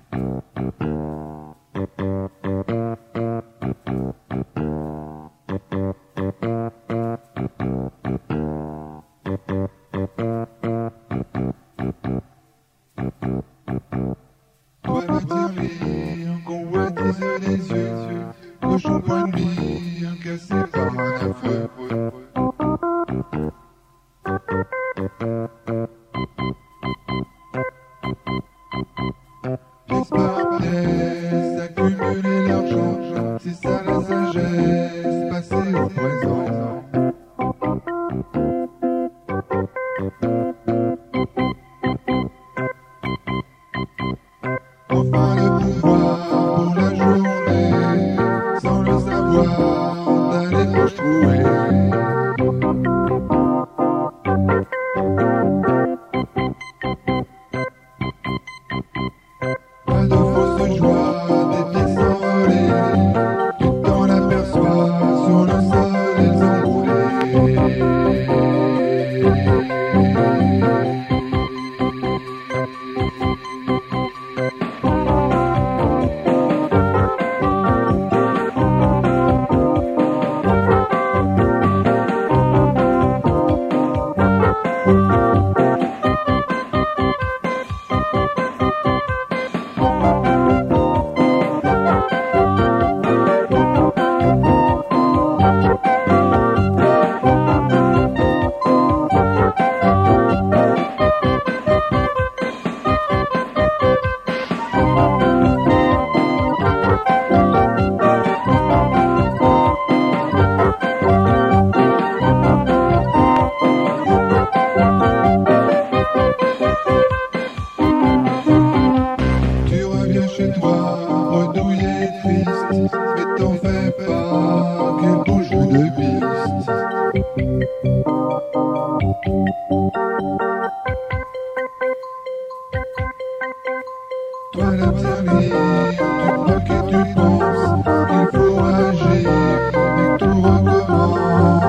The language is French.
Toi la tirelire, convoitise les yeux, cochon point de mire, cassé par un feu. Pièce par pièce, accumuler l'argent, c'est ça la sagesse, passer au présent. Enfin le pouvoir pour la journée, sans le savoir, d'aller poche trouée. Pas de fausse joie, des pièces envolées, tout en aperçoit sur le sol les enroulés. Chez toi, redouillé et triste, mais t'en fais pas, quel beau jeu de piste. Toi la tirelire, tu bloques et tu penses qu'il faut agir, et tout recommence.